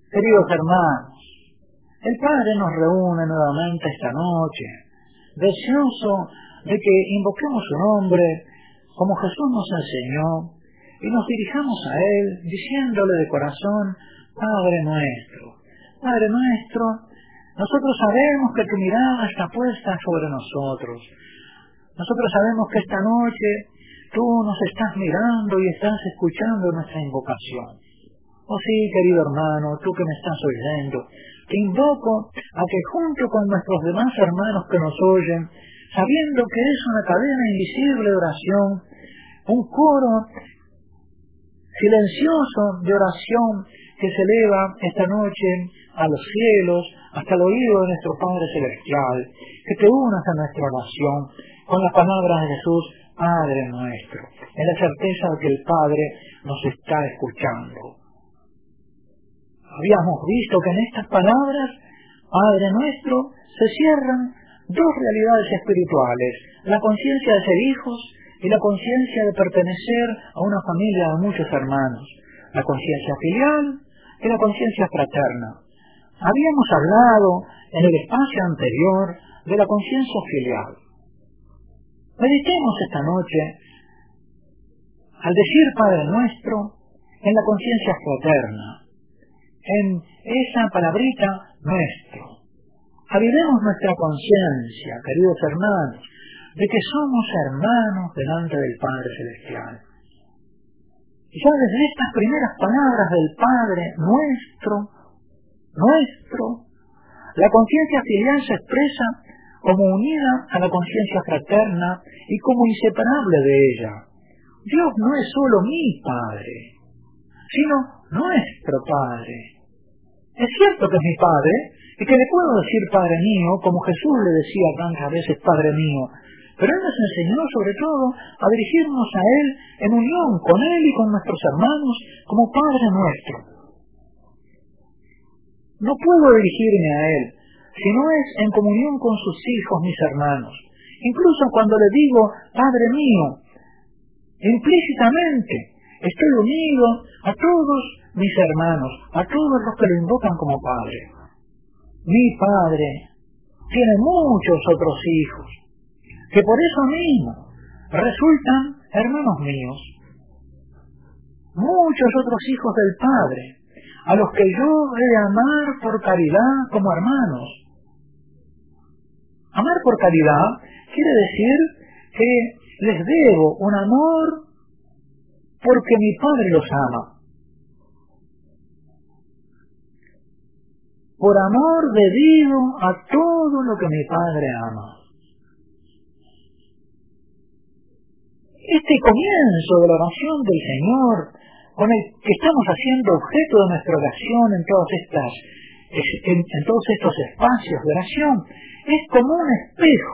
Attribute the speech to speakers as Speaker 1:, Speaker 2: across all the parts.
Speaker 1: Queridos hermanos, el Padre nos reúne nuevamente esta noche, deseoso de que invoquemos su nombre como Jesús nos enseñó y nos dirijamos a Él diciéndole de corazón: Padre nuestro, nosotros sabemos que tu mirada está puesta sobre nosotros. Nosotros sabemos que esta noche tú nos estás mirando y estás escuchando nuestra invocación. Oh sí, querido hermano, tú que me estás oyendo, te invoco a que junto con nuestros demás hermanos que nos oyen, sabiendo que es una cadena invisible de oración, un coro silencioso de oración que se eleva esta noche a los cielos, hasta el oído de nuestro Padre Celestial, que te unas a nuestra oración con las palabras de Jesús: Padre nuestro, en la certeza de que el Padre nos está escuchando. Habíamos visto que en estas palabras, Padre nuestro, se cierran dos realidades espirituales: la conciencia de ser hijos y la conciencia de pertenecer a una familia de muchos hermanos, la conciencia filial y la conciencia fraterna. Habíamos hablado en el espacio anterior de la conciencia filial. Meditemos esta noche, al decir Padre nuestro, en la conciencia fraterna, en esa palabrita nuestro. Avivemos nuestra conciencia, queridos hermanos, de que somos hermanos delante del Padre Celestial. Y ya desde estas primeras palabras del Padre nuestro, la conciencia filial se expresa como unida a la conciencia fraterna y como inseparable de ella. Dios no es solo mi Padre, sino nuestro Padre. Es cierto que es mi Padre y que le puedo decir Padre mío, como Jesús le decía tantas veces Padre mío, pero Él nos enseñó sobre todo a dirigirnos a Él en unión con Él y con nuestros hermanos como Padre nuestro. No puedo dirigirme a Él si no es en comunión con sus hijos, mis hermanos. Incluso cuando le digo Padre mío, implícitamente estoy unido a todos mis hermanos, a todos los que lo invocan como Padre. Mi Padre tiene muchos otros hijos, que por eso mismo resultan hermanos míos. Muchos otros hijos del Padre, a los que yo he de amar por caridad como hermanos. Amar por caridad quiere decir que les debo un amor porque mi Padre los ama. Por amor debido a todo lo que mi Padre ama. Este comienzo de la oración del Señor, con el que estamos haciendo objeto de nuestra oración en todos estos espacios de oración, es como un espejo,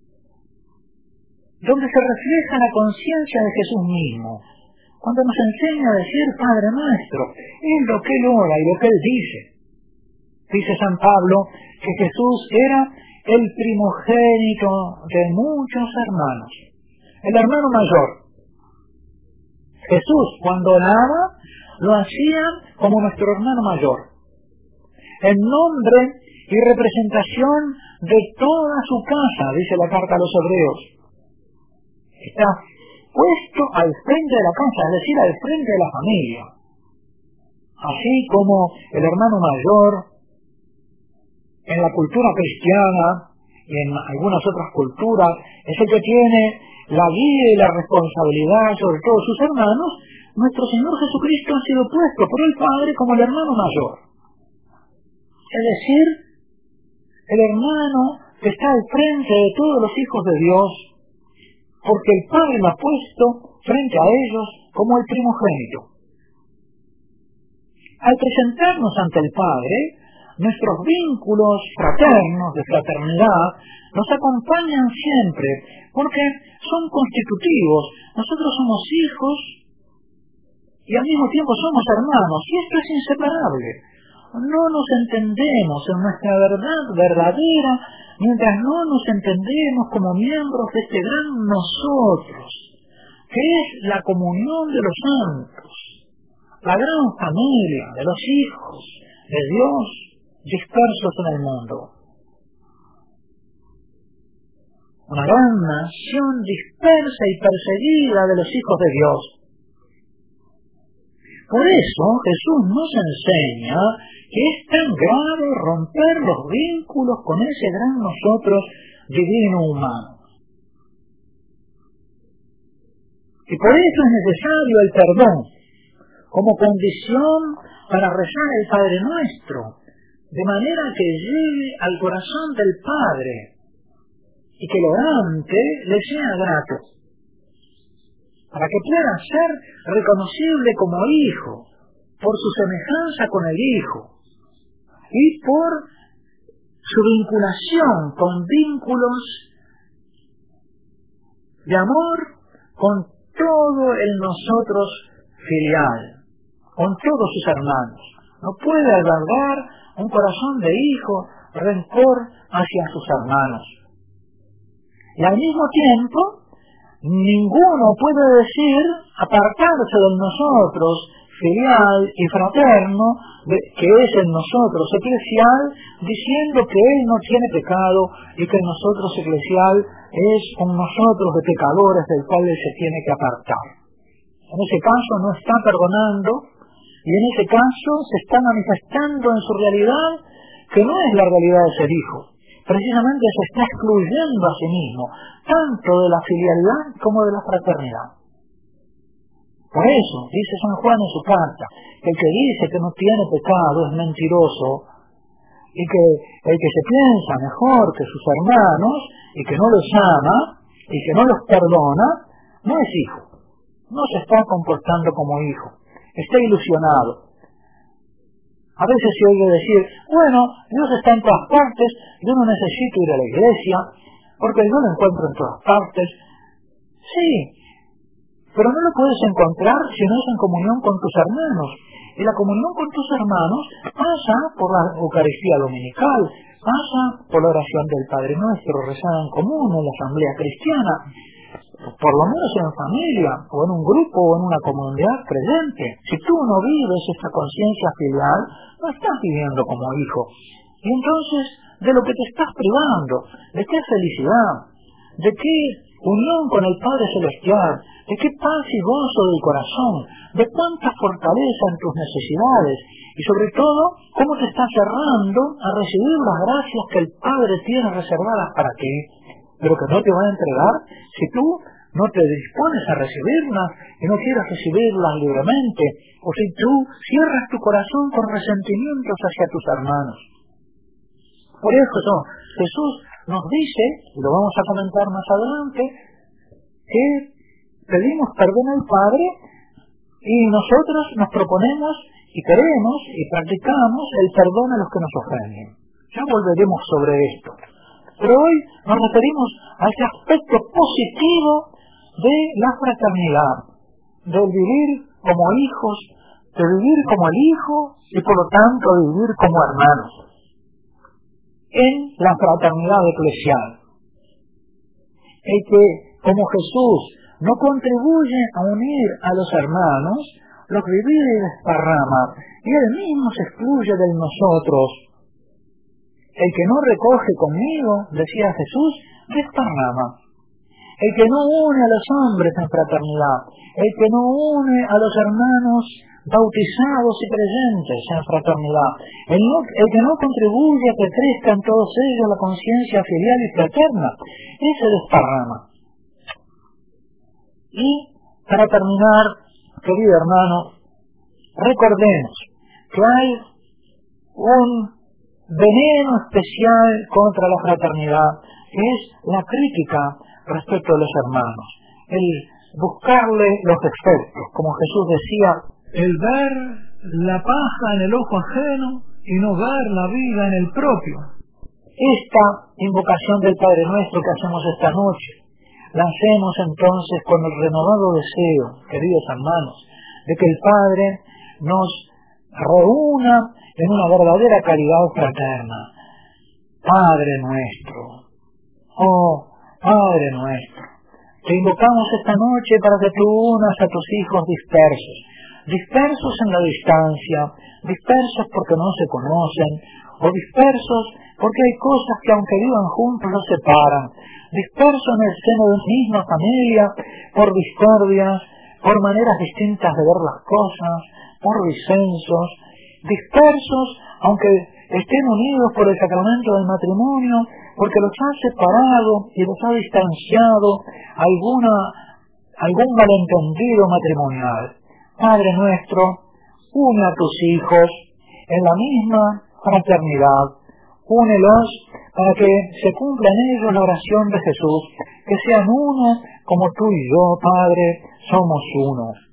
Speaker 1: donde se refleja la conciencia de Jesús mismo, cuando nos enseña a decir Padre nuestro, es lo que Él ora y lo que Él dice. Dice San Pablo que Jesús era el primogénito de muchos hermanos, el hermano mayor. Jesús, cuando oraba, lo hacía como nuestro hermano mayor, en nombre y representación de toda su casa, dice la carta a los Hebreos. Está puesto al frente de la casa, es decir, al frente de la familia. Así como el hermano mayor, en la cultura cristiana y en algunas otras culturas, es el que tiene la guía y la responsabilidad sobre todos sus hermanos, nuestro Señor Jesucristo ha sido puesto por el Padre como el hermano mayor. Es decir, el hermano que está al frente de todos los hijos de Dios, porque el Padre lo ha puesto frente a ellos como el primogénito. Al presentarnos ante el Padre, nuestros vínculos fraternos, de fraternidad, nos acompañan siempre, porque son constitutivos. Nosotros somos hijos y al mismo tiempo somos hermanos, y esto es inseparable. No nos entendemos en nuestra verdad verdadera mientras no nos entendemos como miembros de este gran nosotros, que es la comunión de los santos, la gran familia de los hijos, de Dios dispersos en el mundo. Una gran nación dispersa y perseguida de los hijos de Dios. Por eso Jesús nos enseña que es tan grave romper los vínculos con ese gran nosotros divino humano. Y por eso es necesario el perdón como condición para rezar el Padre Nuestro, de manera que llegue al corazón del Padre y que el orante le sea grato, para que pueda ser reconocible como hijo, por su semejanza con el Hijo y por su vinculación con vínculos de amor con todo el nosotros filial, con todos sus hermanos. No puede albergar un corazón de hijo rencor hacia sus hermanos. Y al mismo tiempo, ninguno puede decir apartarse del nosotros filial y fraterno, que es el nosotros eclesial, diciendo que él no tiene pecado y que el nosotros eclesial es un nosotros de pecadores del cual él se tiene que apartar. En ese caso no está perdonando, y en ese caso se está manifestando en su realidad que no es la realidad de ser hijo. Precisamente se está excluyendo a sí mismo, tanto de la filialidad como de la fraternidad. Por eso, dice San Juan en su carta, que el que dice que no tiene pecado es mentiroso, y que el que se piensa mejor que sus hermanos, y que no los ama, y que no los perdona, no es hijo. No se está comportando como hijo. Está ilusionado. A veces se oye decir, bueno, Dios está en todas partes, yo no necesito ir a la iglesia, porque yo lo encuentro en todas partes. Sí, pero no lo puedes encontrar si no es en comunión con tus hermanos. Y la comunión con tus hermanos pasa por la Eucaristía Dominical, pasa por la oración del Padre Nuestro, rezada en común en la asamblea cristiana, por lo menos en familia, o en un grupo, o en una comunidad creyente. Si tú no vives esta conciencia filial, no estás viviendo como hijo. Y entonces, de lo que te estás privando, ¿de qué felicidad? ¿De qué unión con el Padre Celestial? ¿De qué paz y gozo del corazón? ¿De cuánta fortaleza en tus necesidades? Y sobre todo, ¿cómo te estás cerrando a recibir las gracias que el Padre tiene reservadas para ti, pero que no te va a entregar si tú no te dispones a recibirlas y no quieres recibirlas libremente, o si tú cierras tu corazón con resentimientos hacia tus hermanos? Por eso Jesús nos dice, y lo vamos a comentar más adelante, que pedimos perdón al Padre y nosotros nos proponemos y queremos y practicamos el perdón a los que nos ofenden. Ya volveremos sobre esto. Pero hoy nos referimos a ese aspecto positivo de la fraternidad, del vivir como hijos, de vivir como el Hijo y por lo tanto de vivir como hermanos en la fraternidad eclesial. El que, como Jesús, no contribuye a unir a los hermanos, los divide y desparrama, y él mismo se excluye del nosotros. El que no recoge conmigo, decía Jesús, desparrama. El que no une a los hombres en fraternidad, el que no une a los hermanos bautizados y creyentes en fraternidad, el que no contribuye a que crezca en todos ellos la conciencia filial y fraterna, ese desparrama. Y para terminar, querido hermano, recordemos que hay un veneno especial contra la fraternidad, que es la crítica respecto de los hermanos, el buscarle los defectos, como Jesús decía, el ver la paja en el ojo ajeno y no ver la viga en el propio. Esta invocación del Padre Nuestro que hacemos esta noche, la hacemos entonces con el renovado deseo, queridos hermanos, de que el Padre nos reúna en una verdadera caridad fraterna. Padre nuestro, oh Padre nuestro, te invocamos esta noche para que tú unas a tus hijos dispersos, dispersos en la distancia, dispersos porque no se conocen, o dispersos porque hay cosas que aunque vivan juntos los separan, dispersos en el seno de una misma familia, por discordias, por maneras distintas de ver las cosas, por disensos, dispersos aunque estén unidos por el sacramento del matrimonio, porque los ha separado y los ha distanciado algún malentendido matrimonial. Padre nuestro, une a tus hijos en la misma fraternidad, únelos para que se cumpla en ellos la oración de Jesús, que sean uno como tú y yo, Padre, somos uno.